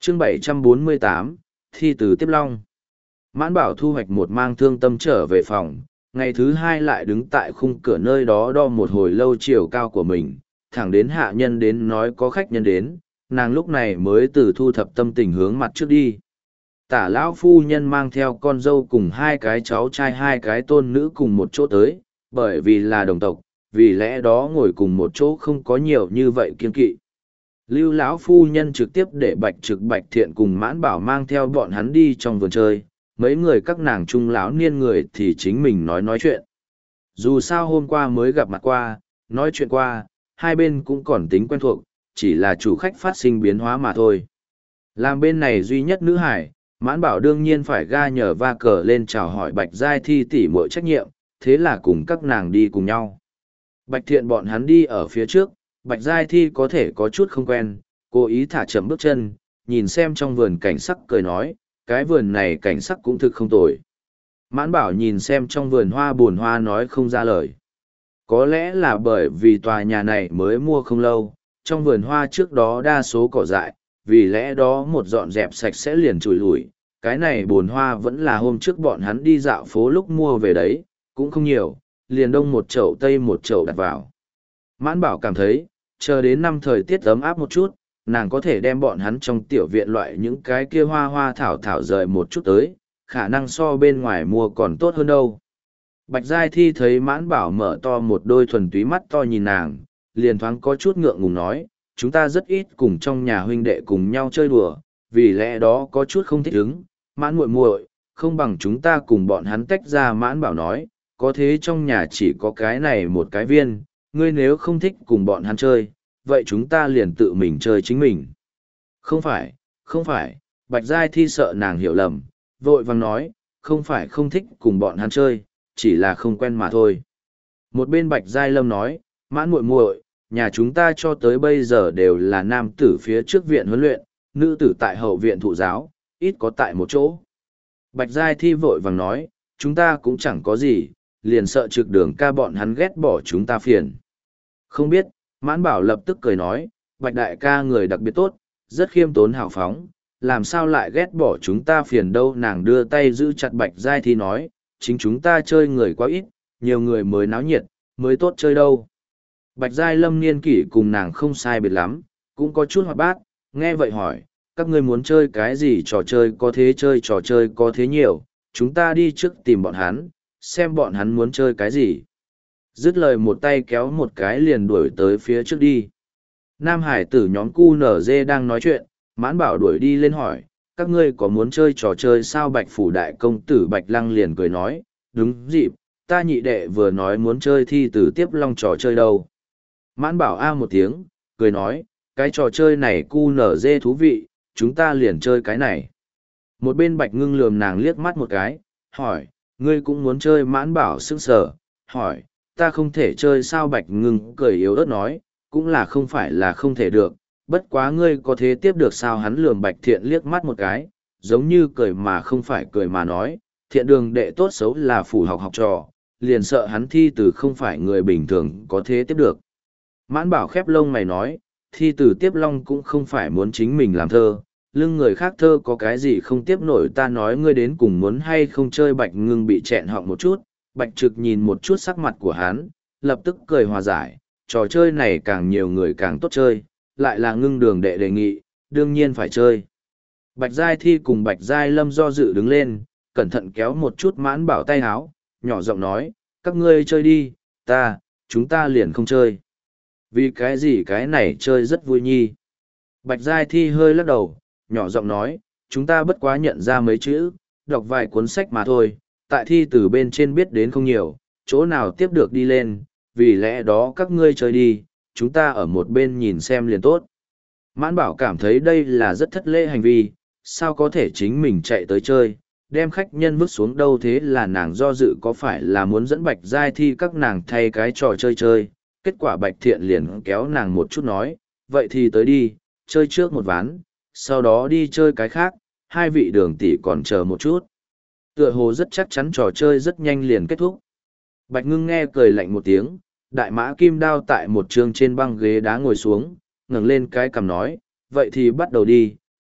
chương 748, thi từ tiếp long. Mãn Bảo thu hoạch một mang thương tâm trở về phòng, ngày thứ hai lại đứng tại khung cửa nơi đó đo một hồi lâu chiều cao của mình, thẳng đến hạ nhân đến nói có khách nhân đến, nàng lúc này mới từ thu thập tâm tình hướng mặt trước đi. Tả lão phu nhân mang theo con dâu cùng hai cái cháu trai hai cái tôn nữ cùng một chỗ tới, bởi vì là đồng tộc, vì lẽ đó ngồi cùng một chỗ không có nhiều như vậy kiên kỵ. Lưu lão phu nhân trực tiếp để Bạch Trực Bạch Thiện cùng Mãn Bảo mang theo bọn hắn đi trong vườn chơi, mấy người các nàng trung lão niên người thì chính mình nói chuyện. Dù sao hôm qua mới gặp mặt qua, nói chuyện qua, hai bên cũng còn tính quen thuộc, chỉ là chủ khách phát sinh biến hóa mà thôi. Làm bên này duy nhất nữ hải, Mãn Bảo đương nhiên phải ga nhờ va cờ lên chào hỏi Bạch Giai Thi tỷ muội trách nhiệm, thế là cùng các nàng đi cùng nhau. Bạch Thiện bọn hắn đi ở phía trước, Bạch Giai Thi có thể có chút không quen, cố ý thả chậm bước chân, nhìn xem trong vườn cảnh sắc cười nói, cái vườn này cảnh sắc cũng thực không tồi. Mãn Bảo nhìn xem trong vườn hoa buồn hoa nói không ra lời. Có lẽ là bởi vì tòa nhà này mới mua không lâu, trong vườn hoa trước đó đa số cỏ dại, vì lẽ đó một dọn dẹp sạch sẽ liền chùi lủi. Cái này buồn hoa vẫn là hôm trước bọn hắn đi dạo phố lúc mua về đấy, cũng không nhiều, liền đông một chậu tây một chậu đặt vào. Mãn Bảo cảm thấy, chờ đến năm thời tiết ấm áp một chút, nàng có thể đem bọn hắn trong tiểu viện loại những cái kia hoa hoa thảo thảo rời một chút tới, khả năng so bên ngoài mua còn tốt hơn đâu. Bạch Giai Thi thấy Mãn Bảo mở to một đôi thuần túy mắt to nhìn nàng, liền thoáng có chút ngượng ngùng nói, chúng ta rất ít cùng trong nhà huynh đệ cùng nhau chơi đùa, vì lẽ đó có chút không thích ứng, Mãn muội muội, không bằng chúng ta cùng bọn hắn tách ra. Mãn Bảo nói, có thế trong nhà chỉ có cái này một cái viên, ngươi nếu không thích cùng bọn hắn chơi, vậy chúng ta liền tự mình chơi chính mình. Không phải, không phải, Bạch Giai Thi sợ nàng hiểu lầm, vội vàng nói, không phải không thích cùng bọn hắn chơi, chỉ là không quen mà thôi. Một bên Bạch Giai Lâm nói, Mãn muội muội, nhà chúng ta cho tới bây giờ đều là nam tử phía trước viện huấn luyện, nữ tử tại hậu viện thụ giáo, ít có tại một chỗ. Bạch Giai Thi vội vàng nói, chúng ta cũng chẳng có gì, liền sợ trực đường ca bọn hắn ghét bỏ chúng ta phiền. Không biết, Mãn Bảo lập tức cười nói, Bạch đại ca người đặc biệt tốt, rất khiêm tốn hào phóng, làm sao lại ghét bỏ chúng ta phiền đâu. Nàng đưa tay giữ chặt Bạch Giai Thi nói, chính chúng ta chơi người quá ít, nhiều người mới náo nhiệt, mới tốt chơi đâu. Bạch Giai Lâm niên kỷ cùng nàng không sai biệt lắm, cũng có chút hoạt bát, nghe vậy hỏi, các ngươi muốn chơi cái gì? Trò chơi có thế chơi, trò chơi có thế nhiều, chúng ta đi trước tìm bọn hắn, xem bọn hắn muốn chơi cái gì. Dứt lời một tay kéo một cái liền đuổi tới phía trước đi. Nam hải tử nhóm QNZ đang nói chuyện, Mãn Bảo đuổi đi lên hỏi, các ngươi có muốn chơi trò chơi sao? Bạch phủ đại công tử Bạch Lăng liền cười nói, đúng dịp, ta nhị đệ vừa nói muốn chơi thi từ tiếp long trò chơi đâu. Mãn Bảo a một tiếng, cười nói, cái trò chơi này QNZ thú vị, chúng ta liền chơi cái này. Một bên Bạch Ngưng lườm nàng liếc mắt một cái, hỏi, ngươi cũng muốn chơi? Mãn Bảo sững sờ, hỏi, ta không thể chơi sao? Bạch Ngưng cười yếu ớt nói, cũng là không phải là không thể được, bất quá ngươi có thế tiếp được sao? Hắn lườm Bạch Thiện liếc mắt một cái, giống như cười mà không phải cười mà nói, Thiện đường đệ tốt xấu là phủ học học trò, liền sợ hắn thi từ không phải người bình thường có thế tiếp được. Mãn Bảo khép lông mày nói, thi từ tiếp long cũng không phải muốn chính mình làm thơ, lưng người khác thơ có cái gì không tiếp nổi. Ta nói ngươi đến cùng muốn hay không chơi? Bạch Ngưng bị chẹn họng một chút, Bạch Trực nhìn một chút sắc mặt của hắn, lập tức cười hòa giải, trò chơi này càng nhiều người càng tốt chơi, lại là Ngưng đường đệ đề nghị, đương nhiên phải chơi. Bạch Giai Thi cùng Bạch Giai Lâm do dự đứng lên, cẩn thận kéo một chút Mãn Bảo tay háo, nhỏ giọng nói, các ngươi chơi đi, chúng ta liền không chơi. Vì cái gì? Cái này chơi rất vui nhi. Bạch Giai Thi hơi lắc đầu, nhỏ giọng nói, chúng ta bất quá nhận ra mấy chữ, đọc vài cuốn sách mà thôi, tại thi từ bên trên biết đến không nhiều, chỗ nào tiếp được đi lên, vì lẽ đó các ngươi chơi đi, chúng ta ở một bên nhìn xem liền tốt. Mãn Bảo cảm thấy đây là rất thất lễ hành vi, sao có thể chính mình chạy tới chơi, đem khách nhân vứt xuống đâu. Thế là nàng do dự có phải là muốn dẫn Bạch Giai Thi các nàng thay cái trò chơi chơi, kết quả Bạch Thiện liền kéo nàng một chút nói, vậy thì tới đi, chơi trước một ván, sau đó đi chơi cái khác, hai vị đường tỷ còn chờ một chút. Tựa hồ rất chắc chắn trò chơi rất nhanh liền kết thúc. Bạch Ngưng nghe cười lạnh một tiếng, đại mã kim đao tại một trường trên băng ghế đá ngồi xuống, ngẩng lên cái cằm nói, vậy thì bắt đầu đi,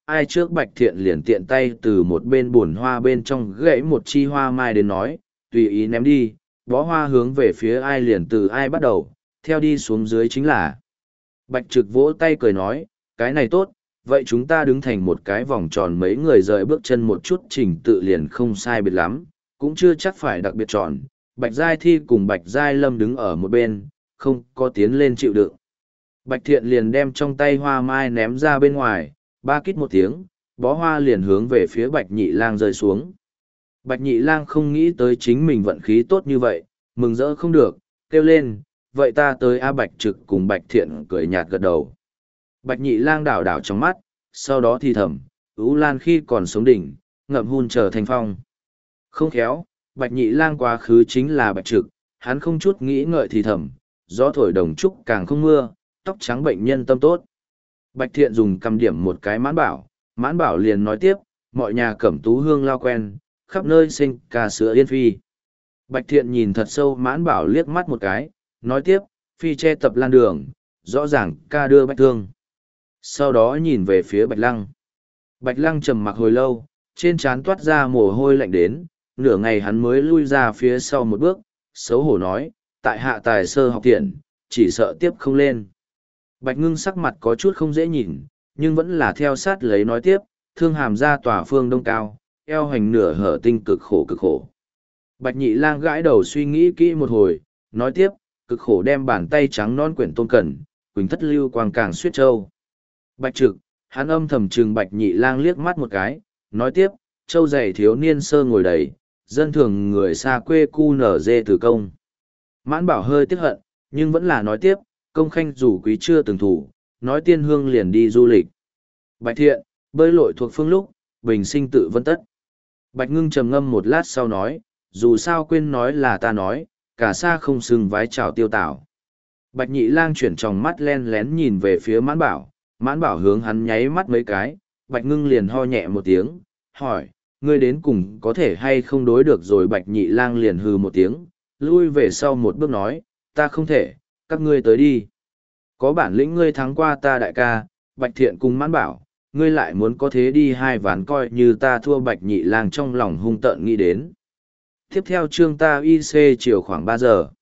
ai trước Bạch Thiện liền tiện tay từ một bên buồn hoa bên trong gãy một chi hoa mai đến nói, tùy ý ném đi, bó hoa hướng về phía ai liền từ ai bắt đầu, theo đi xuống dưới chính là. Bạch Trực vỗ tay cười nói, cái này tốt, vậy chúng ta đứng thành một cái vòng tròn mấy người rời bước chân một chút trình tự liền không sai biệt lắm, cũng chưa chắc phải đặc biệt tròn. Bạch Giai Thi cùng Bạch Giai Lâm đứng ở một bên, không có tiến lên chịu đựng. Bạch Thiện liền đem trong tay hoa mai ném ra bên ngoài, ba kít một tiếng, bó hoa liền hướng về phía Bạch Nhị Lang rơi xuống. Bạch Nhị Lang không nghĩ tới chính mình vận khí tốt như vậy, mừng rỡ không được, kêu lên, vậy ta tới A Bạch Trực cùng Bạch Thiện cười nhạt gật đầu. Bạch Nhị Lang đảo đảo trong mắt, sau đó thì thầm, Ú Lan khi còn sống đỉnh, ngậm hun chờ thành phong. Không khéo, Bạch Nhị Lang quá khứ chính là Bạch Trực, hắn không chút nghĩ ngợi thì thầm, gió thổi đồng trúc càng không mưa, tóc trắng bệnh nhân tâm tốt. Bạch Thiện dùng cầm điểm một cái mãn bảo liền nói tiếp, mọi nhà cẩm tú hương lao quen, khắp nơi sinh ca sữa yên phi. Bạch Thiện nhìn thật sâu mãn bảo liếc mắt một cái, nói tiếp, phi che tập lan đường, rõ ràng ca đưa bách thương. Sau đó nhìn về phía Bạch Lăng. Bạch Lăng trầm mặc hồi lâu, trên trán toát ra mồ hôi lạnh đến, nửa ngày hắn mới lui ra phía sau một bước, xấu hổ nói, tại hạ tài sơ học thiện, chỉ sợ tiếp không lên. Bạch Ngưng sắc mặt có chút không dễ nhìn, nhưng vẫn là theo sát lấy nói tiếp, thương hàm ra tòa phương đông cao, eo hành nửa hở tinh cực khổ cực khổ. Bạch Nhị Lang gãi đầu suy nghĩ kỹ một hồi, nói tiếp, cực khổ đem bàn tay trắng non quyển tôn cẩn, quỳnh thất lưu quang càng suyết châu. Bạch Trực, hắn âm thầm trừng Bạch Nhị Lang liếc mắt một cái, nói tiếp, châu dày thiếu niên sơ ngồi đầy, dân thường người xa quê cu nở dê từ công. Mãn Bảo hơi tiếc hận, nhưng vẫn là nói tiếp, công khanh dù quý chưa từng thủ, nói tiên hương liền đi du lịch. Bạch Thiện, bơi lội thuộc phương lúc, bình sinh tự vân tất. Bạch Ngưng trầm ngâm một lát sau nói, dù sao quên nói là ta nói, cả xa không xưng vái chào tiêu tảo. Bạch Nhị Lang chuyển tròng mắt len lén nhìn về phía Mãn Bảo hướng hắn nháy mắt mấy cái, Bạch Ngưng liền ho nhẹ một tiếng, hỏi, ngươi đến cùng có thể hay không đối được rồi. Bạch Nhị Lang liền hừ một tiếng, lui về sau một bước nói, ta không thể, các ngươi tới đi. Có bản lĩnh ngươi thắng qua ta đại ca, Bạch Thiện cùng Mãn Bảo, ngươi lại muốn có thế đi hai ván coi như ta thua. Bạch Nhị Lang trong lòng hung tợn nghĩ đến. Tiếp theo chương ta IC chiều khoảng 3 giờ.